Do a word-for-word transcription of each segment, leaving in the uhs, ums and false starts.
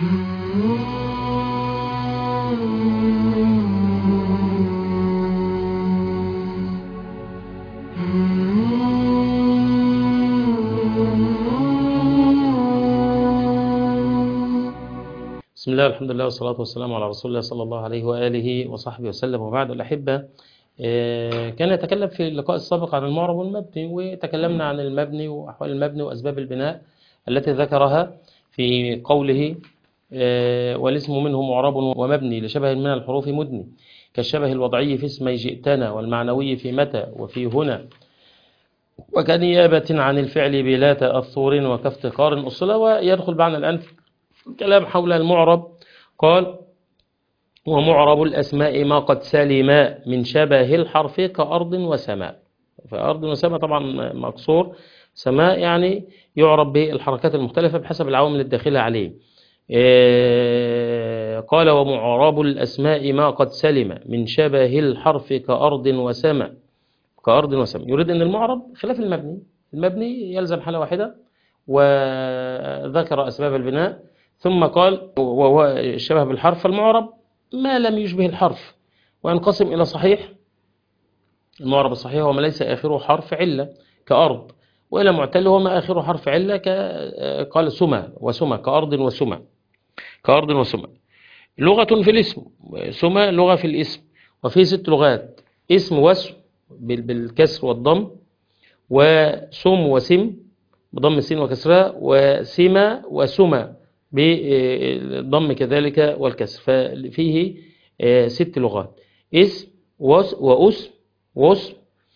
بسم الله والحمد لله والصلاة والسلام على رسول الله صلى الله عليه وآله وصحبه وسلم. وبعد الأحبة، كان يتكلم في اللقاء السابق عن المعرب والمبني، وتكلمنا عن المبني وأحوال المبني وأسباب البناء التي ذكرها في قوله والاسم منه معرب ومبني لشبه من الحروف مدني، كالشبه الوضعي في اسمي جئتنا، والمعنوي في متى وفي هنا، وكنيابة عن الفعل بلا تأثر وكافتقار أصلا. ويدخل معنا الآن كلام حول المعرب. قال: ومعرب الأسماء ما قد سلم من شبه الحرف كأرض وسماء. فأرض وسماء طبعا مقصور، سماء يعني يعرب بالحركات المختلفة بحسب العوامل الداخلة عليه. قال: ومعرب الأسماء ما قد سلم من شبه الحرف كأرض وسماء. كأرض وسماء يريد أن المعرب خلاف المبني. المبني يلزم حالة واحدة، وذكر أسباب البناء، ثم قال وهو الشبه بالحرف. المعرب ما لم يشبه الحرف، وينقسم إلى صحيح. المعرب الصحيح هو ما ليس آخره حرف علة كأرض، وإلى معتل هو ما آخره حرف علة قال سمى وسمى، كأرض وسمى، كأرض وسمى. لغة في الاسم، سمى لغة في الاسم، وفي ست لغات: اسم واسم بالكسر والضم، وسم وسم بضم السين وكسرها، وسمى وسمى بالضم كذلك والكسر. ففيه ست لغات: اسم واسم واسم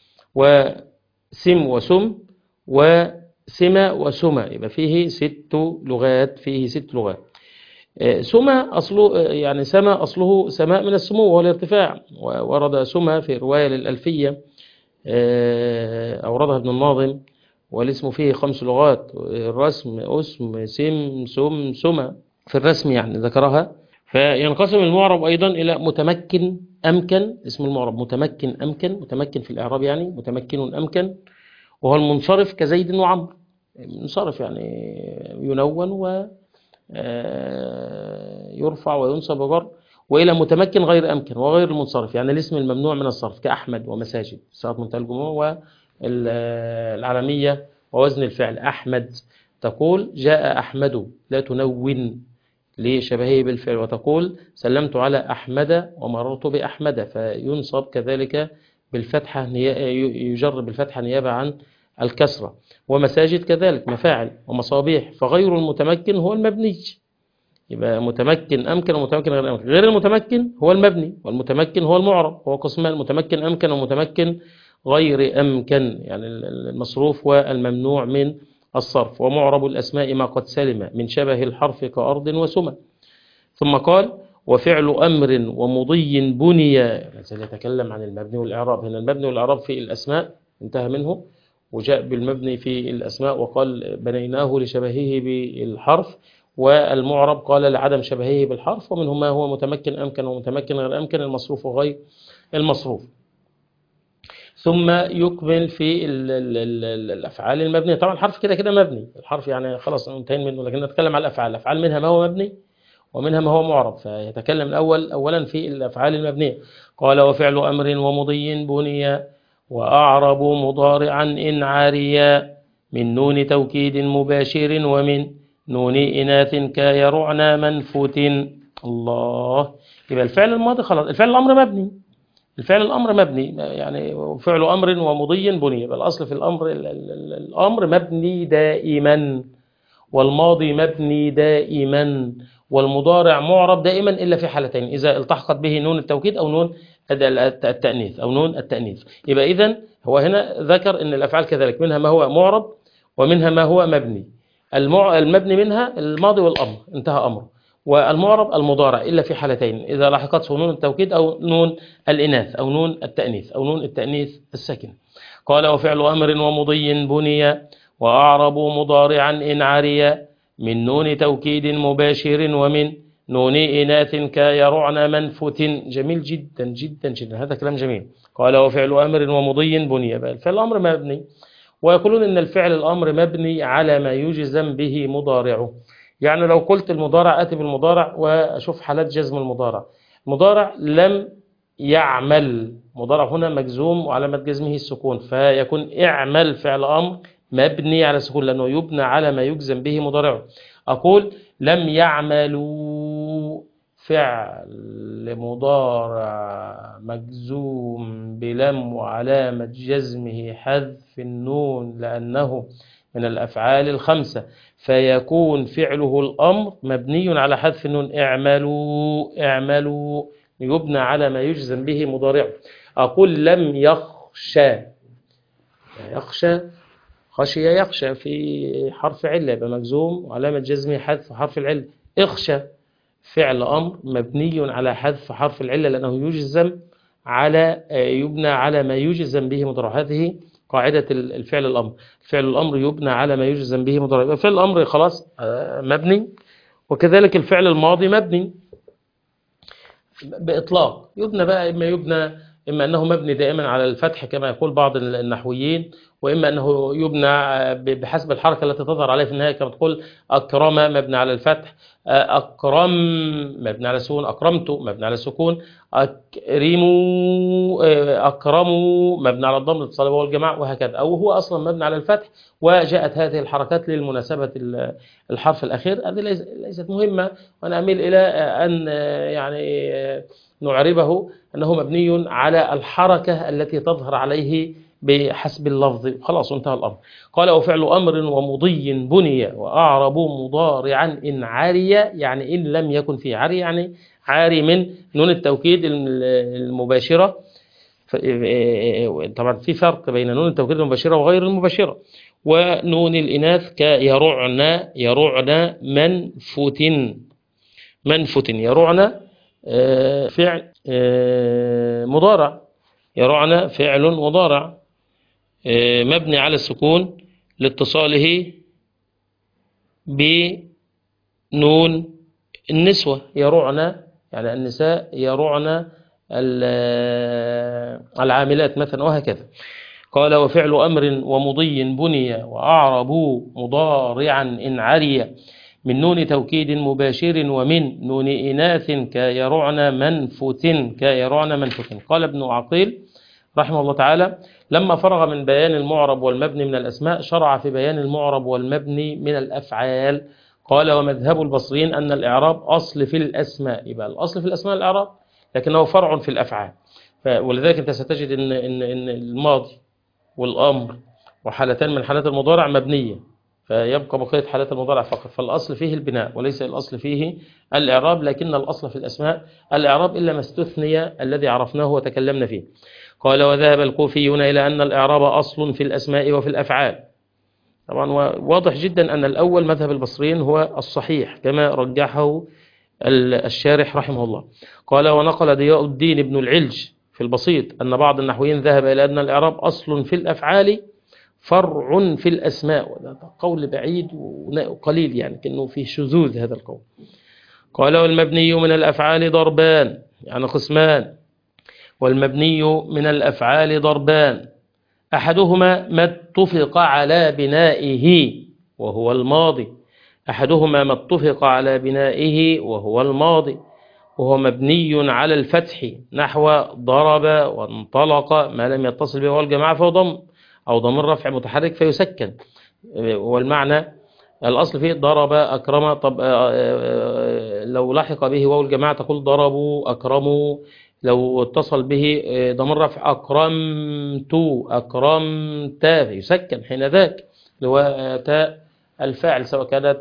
وسم وسم وسمى وسمى. يبقى فيه ست لغات، فيه ست لغات. سمى أصله يعني سمى أصله سماء من السمو وهو الارتفاع، وورد سمى في رواية للألفية أوردها ابن الناظم. والاسم فيه خمس لغات: الرسم، اسم، سم، سم، سمى. في الرسم يعني ذكرها. فينقسم المعرب أيضا إلى متمكن أمكن. اسم المعرب متمكن أمكن، متمكن في الإعراب يعني متمكن أمكن، وهو المنصرف كزيد وعمر. منصرف يعني ينون ويرفع وينصب وجر. وإلى متمكن غير أمكن وغير المنصرف، يعني الاسم الممنوع من الصرف كأحمد ومساجد، صيغة منتهى الجموع والعالمية ووزن الفعل. أحمد تقول جاء أحمد، لا تنون لشبهه بالفعل، وتقول سلمت على أحمد ومررت بأحمد، فينصب كذلك بالفتحة، يجر بالفتحة نيابة عن الكسرة. ومساجد كذلك مفاعل ومصابيح. فغير المتمكن هو المبني. يبقى متمكن أمكن ومتمكن غير أمكن. غير المتمكن هو المبني، والمتمكن هو المعرب. هو قسمان: المتمكن أمكن ومتمكن غير أمكن، يعني المصروف والممنوع من الصرف. ومعرب الأسماء ما قد سلم من شبه الحرف كأرض وسمى. ثم قال: وفعل أمر ومضي بني. يتكلم عن المبني والإعراب. هنا المبني والإعراب في الأسماء انتهى منه، وجاء بالمبني في الأسماء وقال بنيناه لشبهه بالحرف. والمعرب قال لعدم شبهه بالحرف. ومنهم ما هو متمكن أمكن ومتمكن غير أمكن، المصروف وغير المصروف. ثم يكمل في ال ال ال الأفعال المبنية. طبعا الحرف كده كده مبني، الحرف يعني خلاص انتهينا منه، لكن نتكلم على الأفعال. الأفعال منها ما هو مبني ومنها ما هو معرب. فيتكلم الأول أولا في الأفعال المبنية. قال: وفعل أمر ومضي بني، وأعرب مضارعا إن عاريا، من نون توكيد مباشر، ومن نون إناث كيرعنا منفوت. الله. يبقى الفعل الماضي خلاص، الفعل الأمر مبني، الفعل الأمر مبني يعني فعل أمر ومضي بني. يبقى الأصل في الأمر الأمر مبني دائما، والماضي مبني دائما، والمضارع معرب دائما إلا في حالتين: إذا التحقت به نون التوكيد أو نون التأنيث أو نون التأنيث. يبقى إذن هو هنا ذكر أن الأفعال كذلك منها ما هو معرب ومنها ما هو مبني. المبني منها الماضي والأمر انتهى أمر، والمعرب المضارع إلا في حالتين: إذا لحقته نون التوكيد أو نون الإناث أو نون التأنيث أو نون التأنيث الساكن. قال: وفعل أمر ومضي بني، وأعرب مضارعا إن عريا، من نون توكيد مباشر، ومن نون إناث كيرعن منفوت. جميل جدا جدا جدا، هذا كلام جميل. قال: وفعل أمر ومضي بني. الفعل الأمر مبني، ويقولون إن الفعل الأمر مبني على ما يجزم به مضارعه. يعني لو قلت المضارع آتي بالمضارع وأشوف حالات جزم المضارع. مضارع لم يعمل، مضارع هنا مجزوم وعلامة جزمه السكون، فيكون اعمل فعل أمر مبني على السكون لأنه يبنى على ما يجزم به مضارعه. أقول لم يعملوا فعل مضارع مجزوم بلم وعلامة جزمه حذف النون لأنه من الأفعال الخمسة، فيكون فعله الأمر مبني على حذف النون. اعملوا اعملوا يبنى على ما يجزم به مضارعه. أقول لم يخشى، يخشى خشية يخشى في حرف علة يبقى مجزوم وعلامة جزمه حذف حرف العلة. اخشى فعل أمر مبني على حذف حرف العلة لأنه يجزم على يبنى على ما يجزم به مضارع. هذه قاعدة الفعل الأمر، فعل الأمر يبنى على ما يجزم به مضارع. فعل الأمر خلاص مبني، وكذلك الفعل الماضي مبني بإطلاق. يبنى بقى إما يبنى إما أنه مبني دائما على الفتح كما يقول بعض النحويين، وإما أنه يبنى بحسب الحركة التي تظهر عليه في النهاية كما تقول أكرم مبني على الفتح، أكرم مبني على السكون، أكرمت مبني على السكون، أكرموا أكرموا مبني على الضم الاتصال وهو الجماعة، وهكذا. أو هو أصلا مبني على الفتح وجاءت هذه الحركات للمناسبة الحرف الأخير. هذه ليست مهمة، وأنا أميل إلى أن يعني نعربه أنه مبني على الحركة التي تظهر عليه بحسب اللفظ، خلاص انتهى الأمر. قال وفعل أمر ومضي بني وأعرب مضارعا إن عاري، يعني إن لم يكن فيه عاري، يعني عاري من نون التوكيد المباشرة. طبعا في فرق بين نون التوكيد المباشرة وغير المباشرة. ونون الإناث كيرعن، يرعن منفوت، منفوت يرعن فعل مضارع، يرعن فعل مضارع مبني على السكون لاتصاله بنون النسوة. يرعن يعني النساء، يرعن العاملات مثلا، وهكذا. قال وفعل أمر ومضي بني وأعرب مضارعا إن عري من نون توكيد مباشر ومن نون إناث كيرعن منفوت، كيرعن منفوت. قال ابن عقيل رحمه الله تعالى لما فرغ من بيان المعرب والمبني من الأسماء شرع في بيان المعرب والمبني من الأفعال. قال ومذهب البصريين أن الإعراب أصل في الأسماء، يبقى الأصل في الأسماء الإعراب لكنه فرع في الأفعال. ولذلك أنت ستجد إن, إن, إن الماضي والأمر وحالتان من حالات المضارع مبنية، فيبقى بقية حالات المضارع فقط. فالأصل فيه البناء وليس الأصل فيه الإعراب، لكن الأصل في الأسماء الإعراب إلا ما استثني الذي عرفناه وتكلمنا فيه. قال وذهب الكوفيون إلى أن الإعراب أصل في الأسماء وفي الأفعال. طبعا واضح جدا أن الأول مذهب البصريين هو الصحيح كما رجحه الشارح رحمه الله. قال ونقل ضياء الدين ابن العلج في البسيط أن بعض النحويين ذهب إلى أن الإعراب أصل في الأفعال فرع في الأسماء، وهذا قول بعيد وقليل يعني كأنه فيه شذوذ هذا القول. قال والمبني من الأفعال ضربان، يعني قسمان. والمبني من الأفعال ضربان أحدهما ما اتفق على بنائه وهو الماضي، أحدهما ما اتفق على بنائه وهو الماضي وهو مبني على الفتح نحو ضرب وانطلق، ما لم يتصل به والجماعة فهو ضم أو ضمير رفع متحرك فيسكن. والمعنى الأصل فيه ضرب أكرم. طب لو لحق به واو الجماعة تقول ضربوا أكرموا، لو اتصل به ضمير رفع أكرمت أكرمت يسكن حين ذاك، اللي هو تاء الفاعل سواء كانت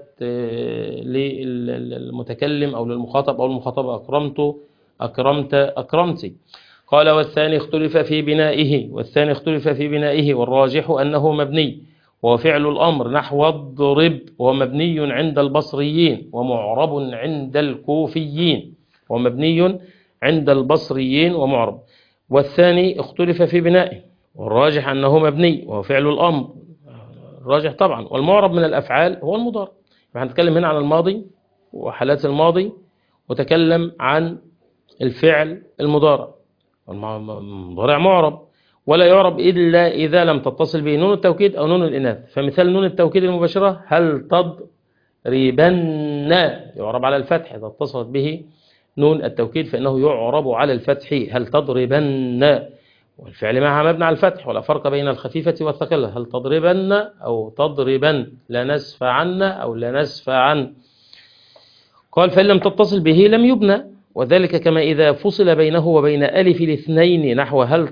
للمتكلم أو للمخاطب أو المخاطب. أكرمت أكرمت أكرمتي. قال والثاني اختلف في بنائه، والثاني اختلف في بنائه والراجح أنه مبني، وهو فعل الأمر نحو اضرب، ومبني عند البصريين ومعرب عند الكوفيين، ومبني عند البصريين ومعرب. والثاني اختلف في بنائه والراجح أنه مبني وهو فعل الأمر، الراجح طبعا. والمعرب من الأفعال هو المضارع. هنتكلم هنا عن الماضي وحالات الماضي، وتكلم عن الفعل المضارع. المضارع معرب ولا يعرب إلا إذا لم تتصل به نون التوكيد أو نون الإناث. فمثال نون التوكيد المباشرة هل تضرب تضربن يعرب على الفتح إذا اتصلت به نون التوكيد فإنه يعرب على الفتح. هل تضربن والفعل معها مبني على الفتح، ولا فرق بين الخفيفة والثقيلة. هل تضربن أو تضربن، لا نسف عن أو لا نسف عن. قال فإن لم تتصل به لم يبنى، وذلك كما إذا فصل بينه وبين ألف الاثنين نحو هل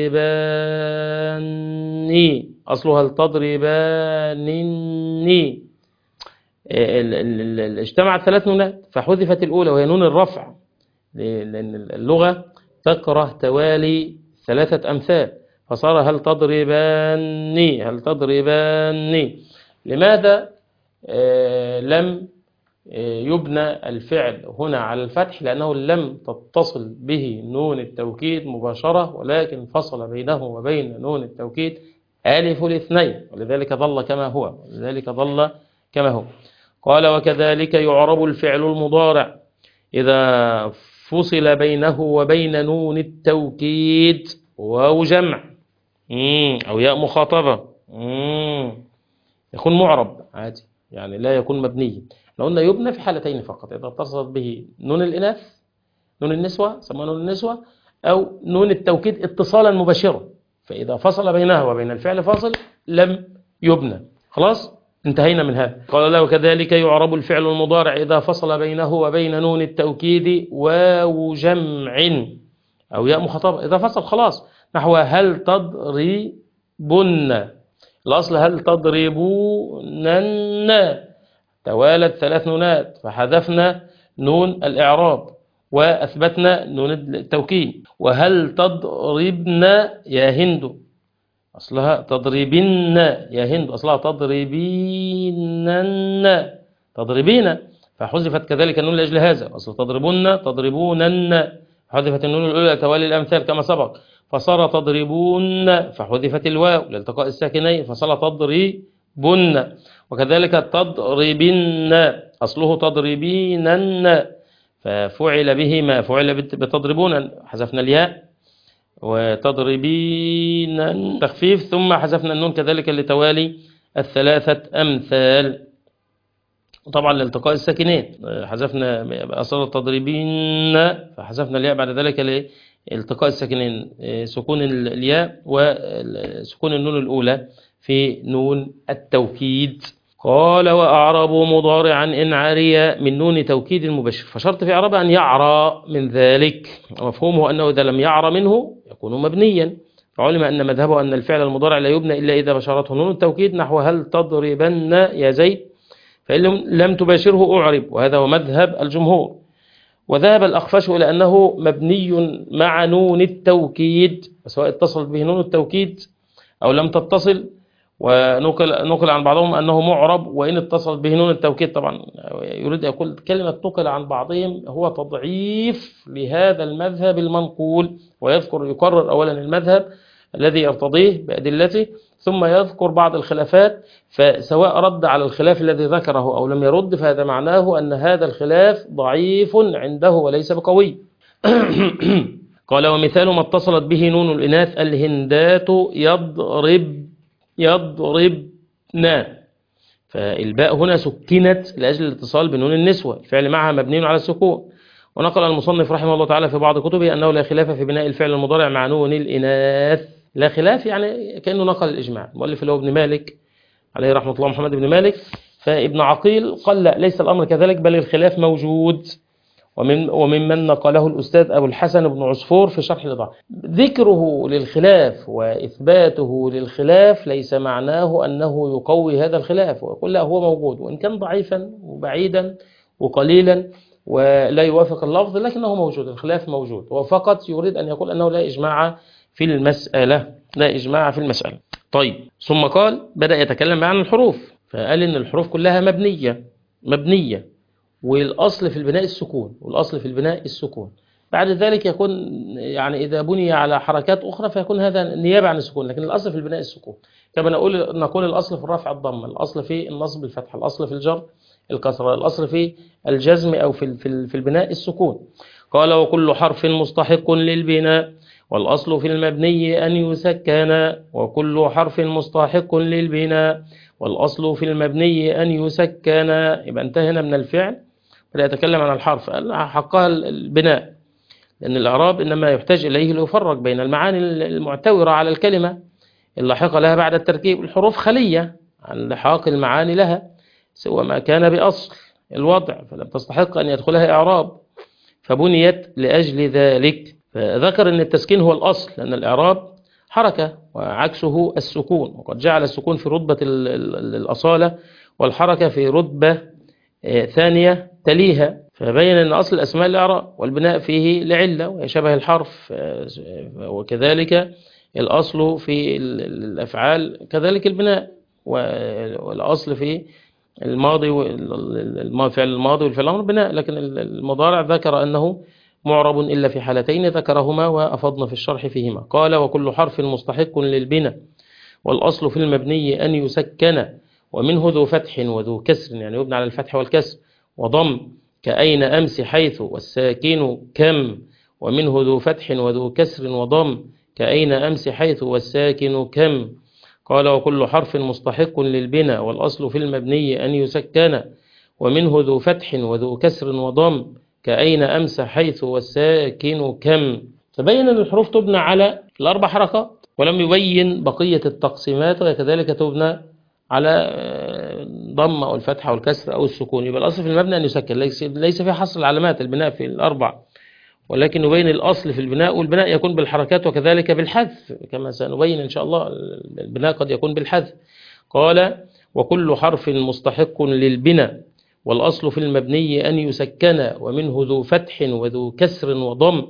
تضرباني، أصله هل تضربانني. اجتمعت ثلاث نونات فحذفت الأولى وهي نون الرفع، لأن اللغة تكره توالي ثلاثة أمثال، فصار هل تضرباني هل تضرباني. لماذا آه لم يبنى الفعل هنا على الفتح؟ لأنه لم تتصل به نون التوكيد مباشرة، ولكن فصل بينه وبين نون التوكيد ألف الاثنين، ولذلك ظل كما هو ولذلك ظل كما هو. قال وكذلك يعرب الفعل المضارع إذا فصل بينه وبين نون التوكيد واو جمع أو ياء مخاطبة، يكون معرب عادي، يعني لا يكون مبني. لو قلنا يبنى في حالتين فقط، إذا اتصلت به نون الإناث نون النسوة سموها نون النسوة، أو نون التوكيد اتصالا مباشرا، فإذا فصل بينها وبين الفعل فاصل لم يبنى. خلاص انتهينا من هذا. قال له كذلك يعرب الفعل المضارع إذا فصل بينه وبين نون التوكيد واو جمع أو ياء مخاطبة، إذا فصل خلاص نحو هل تضربن، الأصل هل تضربونن، توالت ثلاث نونات فحذفنا نون الإعراب وأثبتنا نون التوكيد. وهل تضربن يا هند، أصلها تضربين يا هند، أصلها تضربينن تضربين، فحذفت كذلك النون لأجل هذا، أصل تضربون تضربونن، حذفت النون الأولى توالي الأمثال كما سبق، فصار تضربون، فحذفت الواو لالتقاء الساكنين فصار تضربن. وكذلك تضربن أصله تضربينن، ففعل به ما فعل بتضربون، حذفنا الياء وتضربين تخفيف، ثم حذفنا النون كذلك لتوالي الثلاثة أمثال، طبعا لالتقاء الساكنين حذفنا أصل تضربين، فحذفنا الياء بعد ذلك لالتقاء الساكنين، سكون الياء وسكون النون الأولى في نون التوكيد. قال وأعرب مضارعا إن عري من نون توكيد المبشر، فشرط في إعرابه أن يعرى من ذلك، ومفهومه أنه إذا لم يعرى منه يكون مبنيا، فعلم أن مذهبه أن الفعل المضارع لا يبنى إلا إذا بشرته نون التوكيد نحو هل تضربن يا زيد، فإن لم تباشره أعرب، وهذا هو مذهب الجمهور. وذهب الأخفش إلى أنه مبني مع نون التوكيد، سواء اتصلت به نون التوكيد أو لم تتصل، ونقل نقل عن بعضهم أنه معرب وإن اتصلت به نون التوكيد. طبعا يريد يقول كلمة نقل عن بعضهم هو تضعيف لهذا المذهب المنقول، ويذكر يقرر أولا المذهب الذي يرتضيه بأدلته، ثم يذكر بعض الخلافات، فسواء رد على الخلاف الذي ذكره أو لم يرد فهذا معناه أن هذا الخلاف ضعيف عنده وليس بقوي. قال ومثال ما اتصلت به نون الإناث الهندات يضرب يضربنا، فالباء هنا سكنت لأجل الاتصال بنون النسوة، الفعل معها مبني على السكون. ونقل المصنف رحمه الله تعالى في بعض كتبه أنه لا خلاف في بناء الفعل المضارع مع نون الإناث، لا خلاف يعني كأنه نقل الإجماع، المؤلف اللي هو ابن مالك عليه رحمة الله محمد بن مالك. فابن عقيل قال لا ليس الأمر كذلك، بل الخلاف موجود، ومن وممن نقله الأستاذ أبو الحسن بن عصفور في شرح الإضاءة. ذكره للخلاف وإثباته للخلاف ليس معناه أنه يقوي هذا الخلاف ويقول لا هو موجود، وإن كان ضعيفا وبعيدا وقليلا ولا يوافق اللفظ لكنه موجود، الخلاف موجود، وفقط يريد أن يقول أنه لا إجماع في المسألة، لا إجماع في المسألة. طيب ثم قال بدأ يتكلم عن الحروف، فقال إن الحروف كلها مبنية مبنية والأصل في البناء السكون، والأصل في البناء السكون. بعد ذلك يكون يعني إذا بني على حركات أخرى فيكون هذا نيابة عن السكون، لكن الأصل في البناء السكون. كما نقول نقول الأصل في الرفع الضم، الأصل في النصب الفتح، الأصل في الجر الكسرة، الأصل في الجزم أو في في البناء السكون. قال وكل حرف مستحق للبناء والأصل في المبني أن يسكن وكل حرف مستحق للبناء. والأصل في المبني أن يسكن، يبقى انتهينا من الفعل بدأ يتكلم عن الحرف، حقها البناء، لأن الإعراب إنما يحتاج إليه ليفرق بين المعاني المعتورة على الكلمة اللاحقة لها بعد التركيب. الحروف خلية عن لحاق المعاني لها سوى ما كان بأصل الوضع، فلم تستحق أن يدخلها إعراب فبنيت لأجل ذلك. فذكر أن التسكين هو الأصل، لأن الإعراب حركة وعكسه السكون، وقد جعل السكون في رتبة الأصالة والحركة في رتبة ثانية تليها، فبين أن أصل الأسماء الإعراب والبناء فيه لعلة وهي شبه الحرف، وكذلك الأصل في الأفعال كذلك البناء، والأصل في الماضي والفعل الماضي والفعل الأمر بناء، لكن المضارع ذكر أنه معرب إلا في حالتين ذكرهما وأفضنا في الشرح فيهما. قال وكل حرف مستحق للبناء، والأصل في المبني أن يسكن ومنه ذو فتح وذو كسر، يعني يبنى على الفتح والكسر، وضم كأين أمس حيث، والساكن كم، ومنه ذو فتح وذو كسر وضم كأين أمس حيث، والساكن كم. قال وكل حرف مستحق للبناء، والأصل في المبني أن يسكن ومنه ذو فتح وذو كسر وضم كأين أمس حيث، والساكن كم. فبين أن الحروف تبنى على الأربع حركات، ولم يبين بقية التقسيمات، وكذلك تبنى على ضم أو الفتح أو الكسر أو السكون. يبقى الأصل في المبنى أن يسكن، ليس في حصر العلامات البناء في الأربع، ولكن نبين الأصل في البناء، والبناء يكون بالحركات وكذلك بالحذف كما سنبين إن شاء الله. البناء قد يكون بالحذف. قال وكل حرف مستحق للبناء، والأصل في المبني أن يسكن ومنه ذو فتح وذو كسر وضم،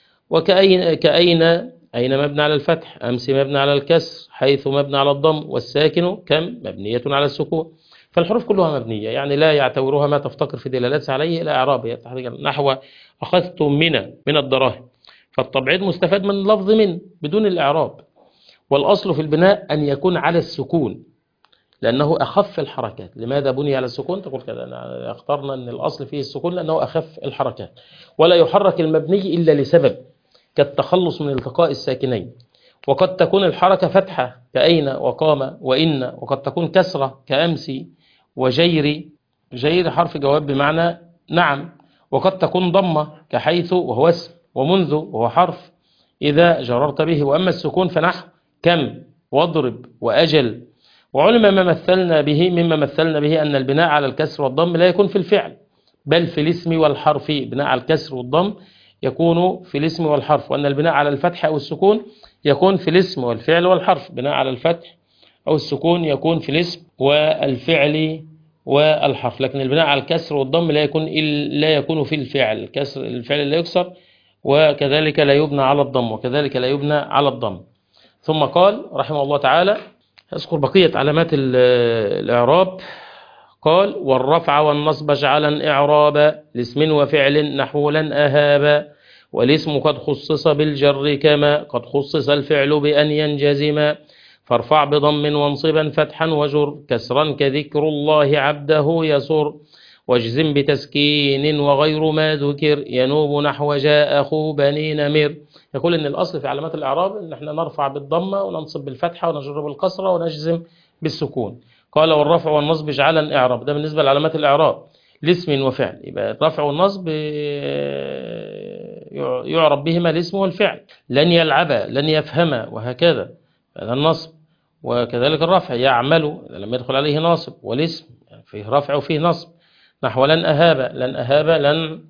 وكأين كأين أين مبنى على الفتح، أمس مبنى على الكسر، حيث مبنى على الضم، والساكن كم مبنية على السكون. فالحروف كلها مبنية، يعني لا يعتبرها ما تفتقر في دلالتها عليه إلى إعرابها، نحو أخذتم من من الدراهم، فالتبعيض مستفاد من لفظ من بدون الإعراب. والأصل في البناء أن يكون على السكون لأنه أخف الحركات. لماذا بني على السكون؟ تقول كذا، اخترنا أن الأصل فيه السكون لأنه أخف الحركات، ولا يحرك المبني إلا لسبب كالتخلص من التقاء الساكنين، وقد تكون الحركة فتحة كأين وقام وإن، وقد تكون كسرة كأمسي وجيري، جير حرف جواب بمعنى نعم، وقد تكون ضمة كحيث وهو اسم، ومنذ وهو حرف إذا جررت به. وأما السكون فنحو كم واضرب وأجل. وعلم ما مثلنا به مما مثلنا به أن البناء على الكسر والضم لا يكون في الفعل بل في الاسم والحرف. بناء على الكسر والضم يكون في الاسم والحرف، وأن البناء على الفتح أو السكون يكون في الاسم والفعل والحرف. بناء على الفتح أو السكون يكون في الاسم والفعل والحرف، لكن البناء على الكسر والضم لا يكون لا يكون في الفعل. الكسر الفعل لا يكسر، وكذلك لا يبنى على الضم، وكذلك لا يبنى على الضم. ثم قال رحمه الله تعالى أذكر بقية علامات الإعراب. قال والرفع والنصب اجعلا إعرابا لاسم وفعل نحو لن أهابا، والاسم قد خصص بالجر كما قد خصص الفعل بأن ينجزما، فارفع بضم وانصبا فتحا وجر كسرا كذكر الله عبده يسر، واجزم بتسكين وغير ما ذكر ينوب نحو جاء أخو بني نمر. يقول إن الأصل في علامات الإعراب إن احنا نرفع بالضمة وننصب بالفتحة ونجر بالكسرة ونجزم بالسكون. قال والرفع والنصب اجعلا إعراب، ده بالنسبة لعلامات الإعراب لاسم وفعل. يبقى الرفع والنصب يعرب بهما الاسم والفعل، لن يلعب لن يفهم وهكذا، هذا النصب. وكذلك الرفع يعمل لم يدخل عليه ناصب، والاسم فيه رفع وفيه نصب نحو لن أهاب. لن أهاب لن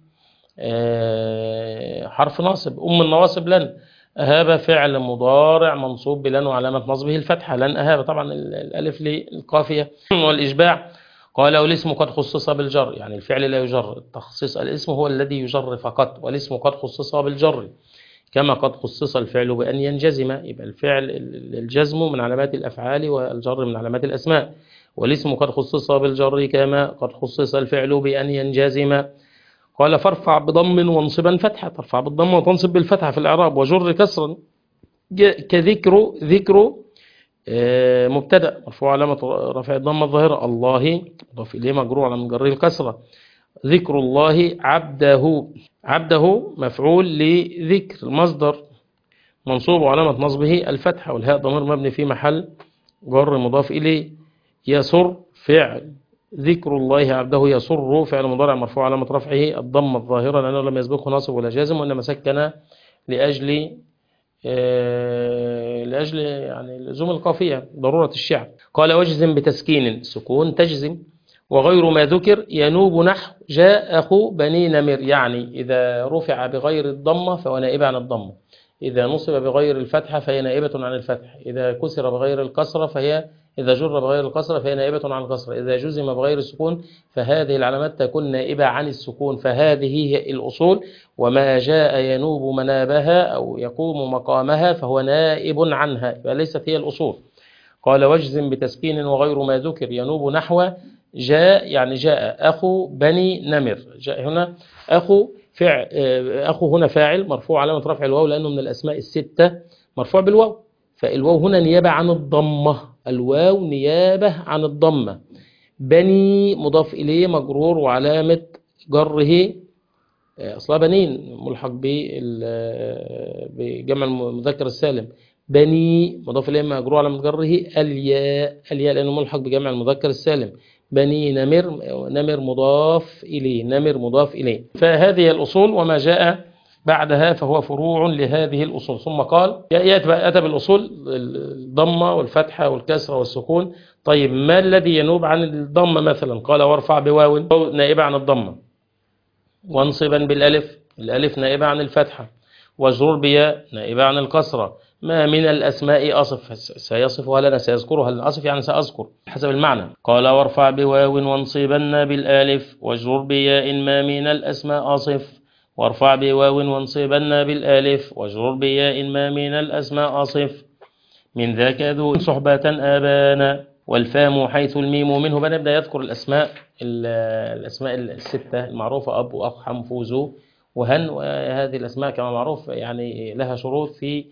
حرف ناصب، أم النواصب لن. أهاب فعل مضارع منصوب بلن وعلامة نصبه الفتحة. لن أهاب طبعا الألف للقافية والإشباع. قال والاسم قد خصص بالجر، يعني الفعل لا يجر، التخصيص الاسم هو الذي يجر فقط، والاسم قد خصص بالجر كما قد خصص الفعل بأن ينجزم. يبقى الفعل الجزم من علامات الأفعال والجر من علامات الأسماء، والاسم قد خصص بالجر كما قد خصص الفعل بأن ينجزم. قال فارفع بضم وانصبا فتحة، ترفع بالضم وتنصب بالفتحة في الإعراب، وجر كسرا كذكر ذكر مبتدأ مرفوع علامة رفع الضمة الظاهرة، الله مضاف إليه مجرور على مجره الكسرة، ذكر الله عبده، عبده مفعول لذكر مصدر منصوب وعلامة نصبه الفتحة، والهاء ضمير مبني في محل جر مضاف إليه. يسر فعل ذكر الله عبده يسر فعل مضارع مرفوع علامة رفعه الضمة الظاهرة لأنه لم يسبقه ناصب ولا جازم، وإنما سكن لأجل آه لأجل يعني لزوم القافية ضرورة الشعر. قال واجزم بتسكين سكون تجزم. وغير ما ذكر ينوب نحو جاء أخو بني نمر، يعني إذا رفع بغير الضمة فهو نائب عن الضمة، إذا نصب بغير الفتحة فهي نائبة عن الفتح، إذا كسر بغير الكسرة فهي إذا جر بغير الكسرة فهي نائبة عن الكسرة، إذا جزم بغير السكون فهذه العلامات تكون نائبة عن السكون. فهذه هي الأصول، وما جاء ينوب منابها أو يقوم مقامها فهو نائب عنها، فليست هي الأصول. قال واجزم بتسكين وغير ما ذكر ينوب نحو جاء، يعني جاء أخو بني نمر. جاء هنا أخو فعل، أخو هنا فاعل مرفوع علامة رفع الواو لأنه من الأسماء الستة مرفوع بالواو، فالواو هنا نيابة عن الضمة، الواو نيابة عن الضمة. بني مضاف إليه مجرور وعلامة جره أصلا بنين ملحق بجمع المذكر السالم. بني مضاف إليه مجرور علامة جره الياء، الياء لأنه ملحق بجمع المذكر السالم. بني نمر، نمر مضاف إليه، نمر مضاف إليه. فهذه الأصول وما جاء بعدها فهو فروع لهذه الأصول. ثم قال أتى بالأصول الضمة والفتحة والكسرة والسكون. طيب ما الذي ينوب عن الضمة مثلا؟ قال وارفع بواو نائبة عن الضمة، وانصبا بالألف، الألف نائبة عن الفتحة، واجرر بياء نائبة عن الكسرة. ما من الأسماء أصف، سيصفها لنا سيذكرها لنا، أصف يعني سأذكر حسب المعنى. قال وارفع بواو وانصبن بالألف واجرر بياء ما من الأسماء أصف، وارفع بواو وانصبن بالألف واجرر بياء ما من الأسماء أصف. من ذاك ذو صحبة آبانا، والفام حيث الميم منه. بنبدأ يذكر الأسماء الأسماء الستة المعروفة أب وأخ حم فوزو وهن، وهذه الأسماء كما معروف يعني لها شروط في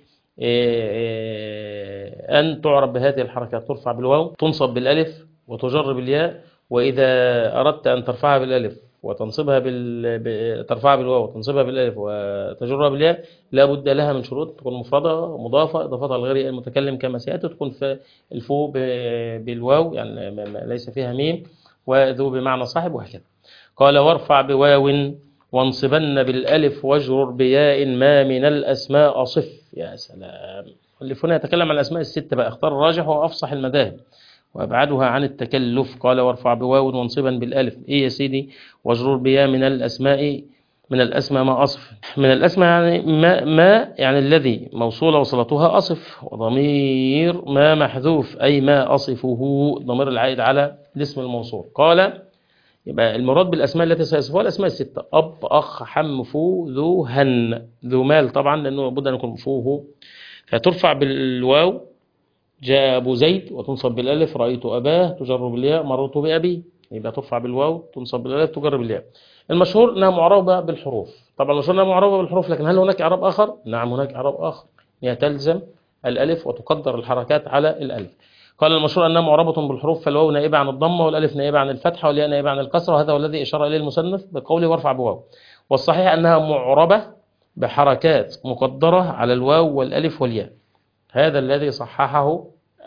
أن تعرب بهذه الحركات، ترفع بالواو تنصب بالألف وتجر بالياء، وإذا أردت أن ترفعها بالألف وتنصبها بال... ترفعها بالواو وتنصبها بالألف وتجرها بالياء لا بد لها من شروط، تكون مفردة مضافة إضافتها لغير المتكلم كما سيأتي، تكون في الفو ب... بالواو يعني ليس فيها ميم، وذو بمعنى صاحب، وهكذا. قال وارفع بواو وانصبن بالألف واجرر بياء ما من الأسماء صف. يا سلام، اللي هنا يتكلم عن الأسماء الستة بقى، اختار الراجح وأفصح المذاهب وأبعدها عن التكلف. قال وارفع بواو وانصبا بالألف، إيه يا سيدي؟ واجرر بياء من الأسماء، من الأسماء ما أصف، من الأسماء يعني ما, ما يعني الذي موصولة وصلتها أصف، وضمير ما محذوف أي ما أصفه ضمير العائد على الاسم الموصول. قال يبقى المراد بالأسماء التي سيصفها الأسماء الستة: أب أخ حم فو ذو هن، ذو مال طبعا لأنه لابد أن يكون فوه، فترفع بالواو جاء أبو زيد وتنصب بالألف رأيت أباه تجر بالياء مررت بأبي، يبقى ترفع بالواو تنصب بالألف تجر بالياء. المشهور أنها معربة بالحروف، طبعا المشهور أنها معربة بالحروف، لكن هل هناك إعراب آخر؟ نعم هناك إعراب آخر، هي تلزم الألف وتقدر الحركات على الألف. قال المشهور أنها معربة بالحروف، فالواو نائبة عن الضمة والألف نائبة عن الفتحة والياء نائبة عن الكسرة، وهذا هو الذي إشار إليه المصنف بقوله وارفع بواو. والصحيح أنها معربة بحركات مقدرة على الواو والألف والياء، هذا الذي صححه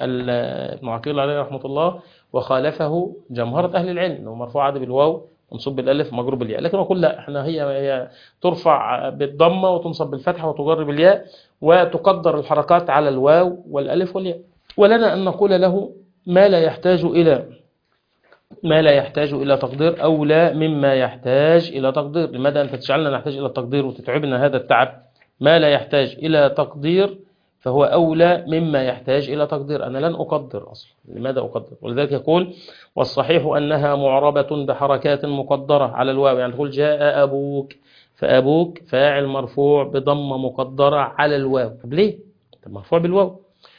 المعقيل عليه رحمة الله، وخالفه جمهرة أهل العلم أنه مرفوع عادي بالواو منصوب بالألف مجرور بالياء. لكن أقول لا، احنا هي, هي ترفع بالضمة وتنصب بالفتحة وتجر بالياء، وتقدر الحركات على الواو والألف والياء. ولنا أن نقول له ما لا يحتاج إلى ما لا يحتاج إلى تقدير أولى مما يحتاج إلى تقدير. لماذا أنت تجعلنا نحتاج إلى التقدير وتتعبنا هذا التعب؟ ما لا يحتاج إلى تقدير فهو أولى مما يحتاج إلى تقدير. أنا لن أقدر أصلا، لماذا أقدر؟ ولذلك يقول والصحيح أنها معربة بحركات مقدرة على الواو، يعني تقول جاء أبوك، فأبوك فاعل مرفوع بضمة مقدرة على الواو. طب ليه؟ طب مرفوع بالواو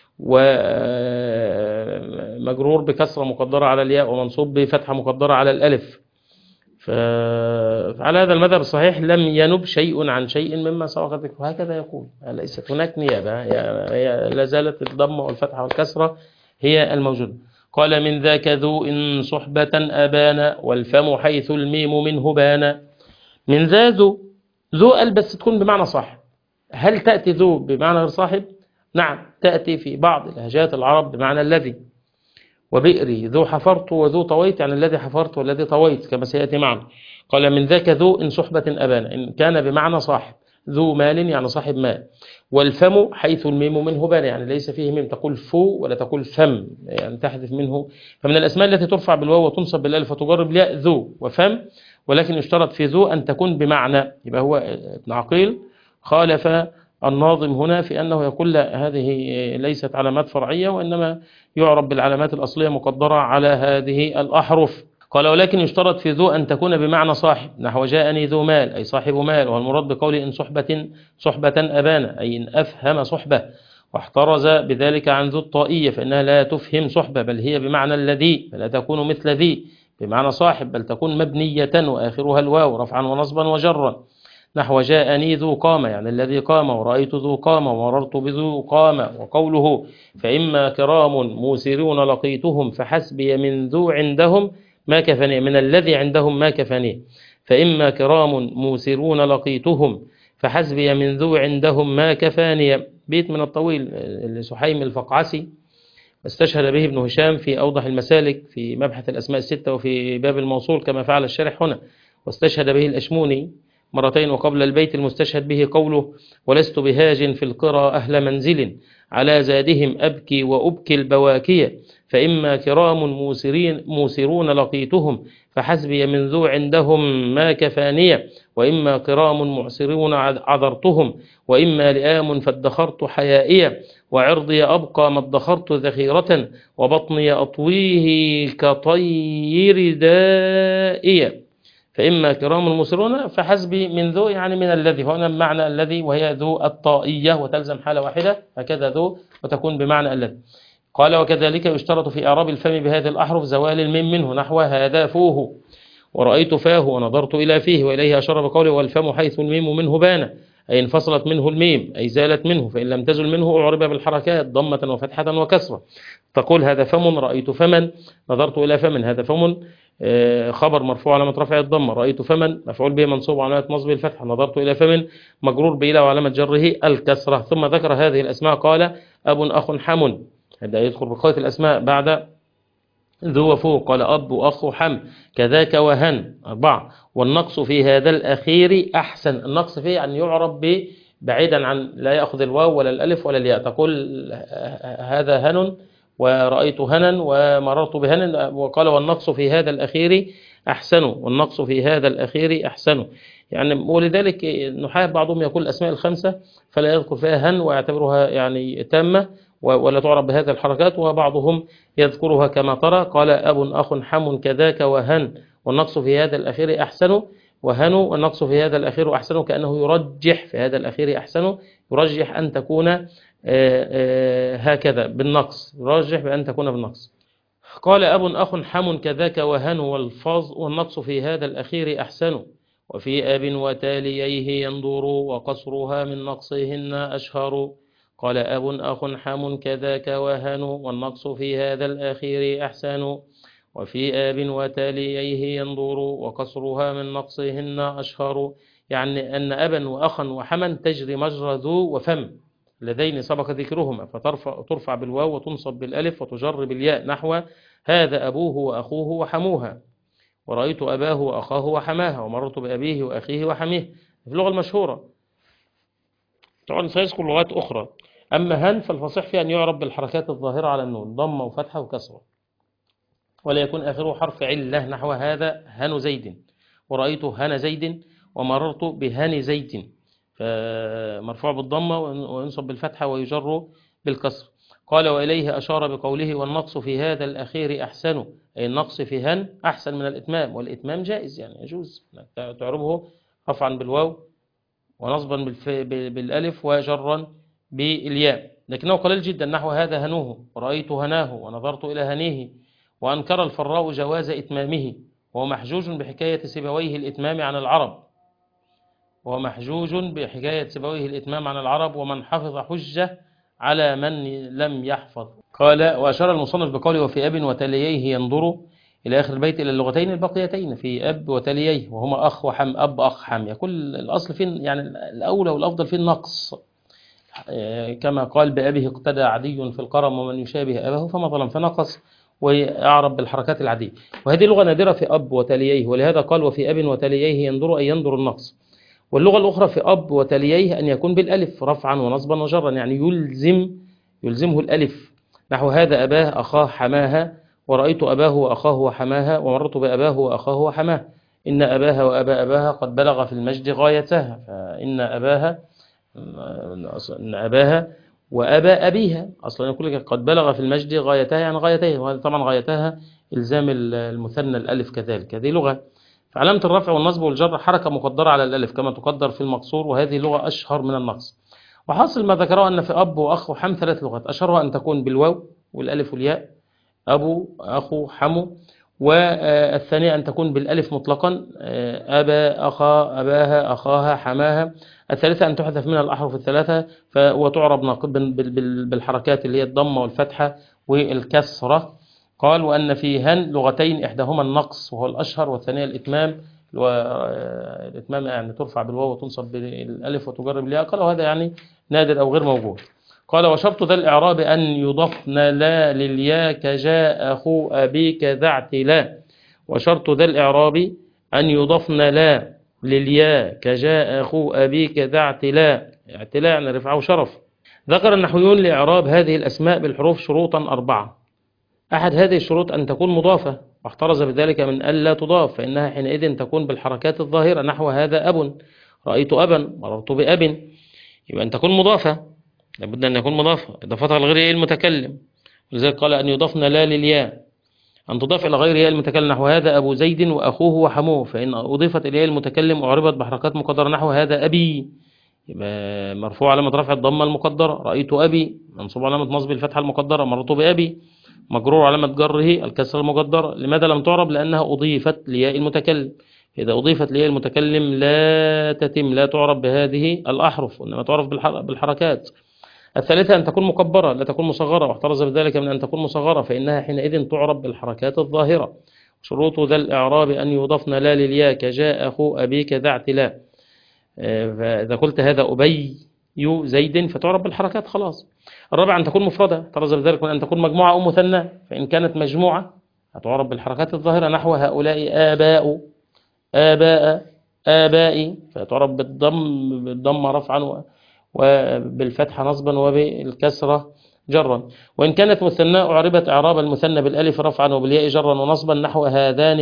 ومجرور بكسرة مقدرة على الياء ومنصوب بفتحة مقدرة على الألف. فعلى هذا المذهب الصحيح لم ينب شيء عن شيء مما سبق ذكره، هكذا يقول، ليست هناك نيابة، هي لا زالت الضمة والفتحة والكسرة هي الموجودة. قال من ذاك ذو إن صحبة أبانا، والفم حيث الميم منه بانا. من ذا ذو، ذو بس تكون بمعنى صح، هل تأتي ذو بمعنى غير صاحب؟ نعم، تأتي في بعض لهجات العرب بمعنى الذي. وبئري ذو حفرت وذو طويت، يعني الذي حفرت والذي طويت كما سيأتي معنا. قال من ذاك ذو إن صحبة أبانا، إن كان بمعنى صاحب. ذو مال يعني صاحب مال. والفم حيث الميم منه بان، يعني ليس فيه ميم، تقول فو ولا تقول فم، يعني تحذف منه. فمن الأسماء التي ترفع بالواو وتنصب بالالف وتجر بالياء ذو وفم، ولكن يشترط في ذو أن تكون بمعنى. يبقى هو ابن عقيل خالف الناظم هنا في أنه يقول لا، هذه ليست علامات فرعية، وإنما يعرب بالعلامات الأصلية مقدرة على هذه الأحرف. قال ولكن يشترط في ذو أن تكون بمعنى صاحب، نحو جاءني ذو مال أي صاحب مال، والمراد بقوله إن صحبة صحبة أبانا أي إن أفهم صحبة، واحترز بذلك عن ذو الطائية فإنها لا تفهم صحبة بل هي بمعنى الذي، فلا تكون مثل ذي بمعنى صاحب، بل تكون مبنية وآخرها الواو رفعا ونصبا وجرا، نحو جاءني ذو قامة يعني الذي قام، ورأيت ذو قامة ومررت بذو قامة. وقوله فإما كرام موسرون لقيتهم فحسبي من ذو عندهم ما كفني، من الذي عندهم ما كفني. فإما كرام موسرون لقيتهم فحسبي من ذو عندهم ما كفاني. بيت من الطويل لسحيم الفقعسي، استشهد به ابن هشام في أوضح المسالك في مبحث الأسماء الستة وفي باب الموصول كما فعل الشارح هنا، واستشهد به الأشموني مرتين. وقبل البيت المستشهد به قوله ولست بهاج في القرى أهل منزل على زادهم أبكي وأبكي البواكية. فإما كرام موسرين موسرون لقيتهم فحسبي من ذو عندهم ما كفانية. وإما كرام معسرون عذرتهم وإما لئام فادخرت حيائية. وعرضي أبقى ما ادخرت ذخيرة وبطني أطويه كطير دائية. فإما كرام المسرون فحسبي من ذو يعني من الذي، فهنا بمعنى الذي وهي ذو الطائية وتلزم حالة واحدة، هكذا ذو وتكون بمعنى الذي. قال وكذلك يشترط في إعراب الفم بهذه الأحرف زوال الميم منه، نحو هذا فوه ورأيت فاه ونظرت إلى فيه. وإليه أشار بقوله والفم حيث الميم منه بان أي انفصلت منه الميم أي زالت منه، فإن لم تزل منه أعرب بالحركات ضمة وفتحة وكسرة. تقول هذا فم رأيت فمن نظرت إلى فمن. هذا فم خبر مرفوع علامة رفع الضمة، رأيت فمن مفعول به منصوب علامة نصبه الفتحة، نظرت إلى فمن مجرور بإلى وعلامة جره الكسرة. ثم ذكر هذه الأسماء قال أب أخ حم، هذا يدخل بقية الأسماء بعد ذو وفوق. قال أب وأخ حم كذاك وهن أربعة. والنقص في هذا الأخير أحسن، النقص فيه أن يعرب بعيدا عن لا يأخذ الواو ولا الألف ولا الياء، تقول هذا هن ورأيت هنا ومررت بهن. وقال والنقص في هذا الأخير أحسن، والنقص في هذا الأخير أحسن يعني. ولذلك نحاة بعضهم يقول الأسماء الخمسة فلا يذكر فيها هن ويعتبرها يعني تامة ولا تعرب بهذه الحركات، وبعضهم يذكرها كما ترى. قال أب أخ حم كذاك وهن والنقص في هذا الأخير أحسن، وهن والنقص في هذا الأخير أحسن، كأنه يرجح في هذا الأخير أحسن، يرجح أن تكون هكذا بالنقص، يرجح بأن تكون بالنقص. قال أب أخ حم كذاك وهن والفاظ والنقص في هذا الأخير أحسن. وفي أب وتاليه ينظر وقصرها من نقصهن أشهر. قال أب أخ حم كذاك وهن والنقص في هذا الأخير أحسن. وفي آب وتاليه ينظر وقصرها من نقصهن أشهر، يعني أن أبا وأخا وحما تجري مجرى ذو وفم اللذين سبق ذكرهما، فترفع ترفع بالواو وتنصب بالألف وتجر بالياء، نحو هذا أبوه وأخوه وحموها، ورأيت أباه وأخاه وحماها، ومررت بأبيه وأخيه وحميه. في اللغة المشهورة طبعا سيذكر لغات أخرى. أما هن فالفصيح فيها أن يعرب بالحركات الظاهرة على النون ضمة وفتحة وكسرة، ولا يكون آخره حرف علة، نحو هذا هن زيد ورأيت هن زيد ومررت بهن زيد، فمرفوع بالضمة وينصب بالفتحة ويجر بالكسر. قال وإليه أشار بقوله والنقص في هذا الأخير أحسن، أي النقص في هن أحسن من الإتمام، والإتمام جائز يعني يجوز تعربه رفعا بالواو ونصبا بالألف وجرا بالياء، لكنه قليل جدا، نحو هذا هنوه ورأيت هناه ونظرت إلى هنيه. وأنكر الفراء جواز إتمامه، وهو محجوج بحكاية سيبويه الإتمام عن العرب وهو محجوج بحكاية سيبويه الإتمام عن العرب ومن حفظ حجة على من لم يحفظ. قال وأشار المصنف بقوله وفي أب وتاليه ينظر، إلى آخر البيت إلى اللغتين الباقيتين في أب وتاليه، وهما أخ وحم، أب أخ حم، يكون الأصل فين يعني الأولى والأفضل في النقص، كما قال بأبيه اقتدى عدي في القرم ومن يشابه أباه فما ظلم، فنقص ويعرب بالحركات العادية. وهذه لغة نادرة في أب وتاليه، ولهذا قال وفي أب وتاليه ينظر أي ينظر النقص. واللغة الأخرى في أب وتاليه أن يكون بالألف رفعا ونصبا وجرا، يعني يلزم يلزمه الألف، نحو هذا أباه أخاه حماها، ورأيت أباه وأخاه وحماها، ومررت بأباه وأخاه وحماه. إن أباها وأبا أباها قد بلغ في المجد غايتها، فإن أباها إن أباها وأبا أبيها أصلا يقول لك قد بلغ في المجد غايتها، يعني غايتها، وهذا طبعا غايتها إلزام المثنى الألف كذلك. هذه لغة. فعلامة الرفع والنصب والجر حركة مقدرة على الألف كما تقدر في المقصور، وهذه لغة أشهر من النقص. وحاصل ما ذكره أن في أب وأخ وحم ثلاث لغات، أشهرها أن تكون بالواو والألف والياء، أبو أخو حمو، والثانية أن تكون بالألف مطلقا، أبا أخا أباها أخاها حماها. الثالثة أن تحذف منها الأحرف الثلاثة وتعرب ناقبا بالحركات اللي هي الضمة والفتحة والكسرة. قال وأن فيهن لغتين إحداهما النقص وهو الأشهر، والثانية الإتمام، الإتمام يعني ترفع بالواو وتنصب بالألف وتجر بالياء. قال وهذا يعني نادر أو غير موجود. قال وشرط ذا الإعراب أن يضفن لا للياء كجاء أخو أبيك ذا اعتلا. وشرط ذا الإعراب أن يضفن لا للياء كجاء أخو أبيك ذا اعتلا، اعتلا يعني رفعه شرف. ذكر النحويون لإعراب هذه الأسماء بالحروف شروطا أربعة. أحد هذه الشروط أن تكون مضافة، واحترز بذلك من ألا تضاف، فإنها حينئذ تكون بالحركات الظاهرة، نحو هذا أب، رأيت أبا، مررت بأب، يبقى أن تكون مضافة، لابد أن يكون مضافة، إضافتها لغير المتكلم. لذلك قال أن يضافن لا للياء، أن تضاف إلى غير ياء المتكلم، نحو هذا أبو زيد وأخوه وحموه، فإن أضيفت إلى المتكلم وأعربت بحركات مقدرة، نحو هذا أبي، يبقى مرفوع علامة رفع الضمة المقدرة، رأيت أبي، منصوب علامة نصب الفتحة المقدرة، مررت بأبي، مجرور علامة جره الكسر المقدرة. لماذا لم تعرب؟ لأنها أضيفت لياء المتكلم. إذا أضيفت لياء المتكلم لا تتم، لا تعرب بهذه الأحرف، وإنما تعرف بالحركات. الثالثة أن تكون مكبرة لا تكون مصغرة، واحترز بذلك من أن تكون مصغرة، فإنها حينئذ تعرب بالحركات الظاهرة. شروط ذا الإعراب أن يضفن لا للياء كجاء أخو أبيك ذا اعتلاء. فإذا قلت هذا أبي زيد فتعرب بالحركات خلاص. الرابع أن تكون مفردة، احترز بذلك من أن تكون مجموعة أو مثنى، فإن كانت مجموعة هتعرب بالحركات الظاهرة، نحو هؤلاء آباء، آباء، آبائي، فتعرب بالضم بالضم رفعا وبالفتحة نصبا وبالكسرة جرا. وإن كانت مثنى أعربت إعراب المثنى بالألف رفعا وبالياء جرا ونصبا، نحو هذان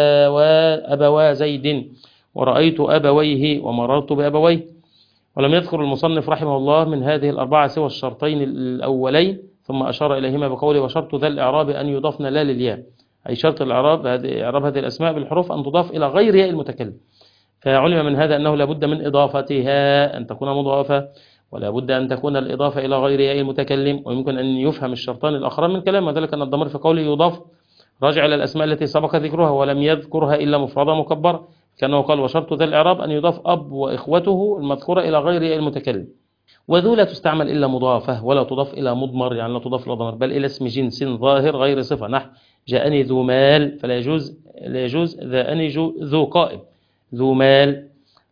أبوا أبوا زيد، ورأيت أبويه، ومررت بأبويه. ولم يذكر المصنف رحمه الله من هذه الأربعة سوى الشرطين الأولين، ثم أشار إليهما بقوله وشرط ذا الإعراب أن يضافن لا للياء، أي شرط الإعراب إعراب هذه الأسماء بالحروف أن تضاف إلى غير ياء المتكلم. فعلم من هذا أنه لابد من إضافتها، أن تكون مضافة، ولا بد أن تكون الإضافة إلى غير ياء المتكلم. ويمكن أن يفهم الشرطان الآخران من كلام، وذلك أن الضمير في قوله يضاف راجع إلى الأسماء التي سبق ذكرها ولم يذكرها إلا مفردة مكبرة، كأنه قال وشرط ذا الإعراب أن يضاف أب وإخوته المذكورة إلى غير ياء المتكلم. وذو لا تستعمل إلا مضافة، ولا تضاف إلى مضمر، يعني لا تضاف إلى ضمير، بل إلى اسم جنس ظاهر غير صفة، نحو جاءني ذو مال، فلا يجوز لا يجوز ذاني ذو قائم، ذو مال،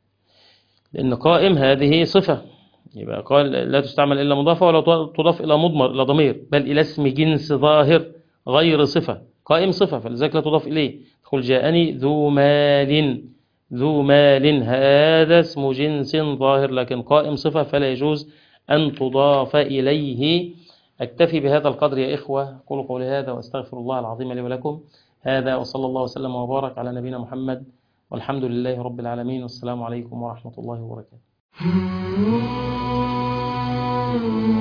لأن قائم هذه صفة، يبقى قال لا تستعمل إلا مضافة ولا تضاف إلى مضمر إلى ضمير، بل إلى اسم جنس ظاهر غير صفة. قائم صفة فلذلك لا تضاف إليه. تقول جاءني ذو مال، ذو مال هذا اسم جنس ظاهر، لكن قائم صفة فلا يجوز أن تضاف إليه. أكتفي بهذا القدر يا إخوة، قولوا قولي هذا وأستغفر الله العظيم لي ولكم. هذا وصلى الله وسلم وبارك على نبينا محمد، والحمد لله رب العالمين، والسلام عليكم ورحمة الله وبركاته.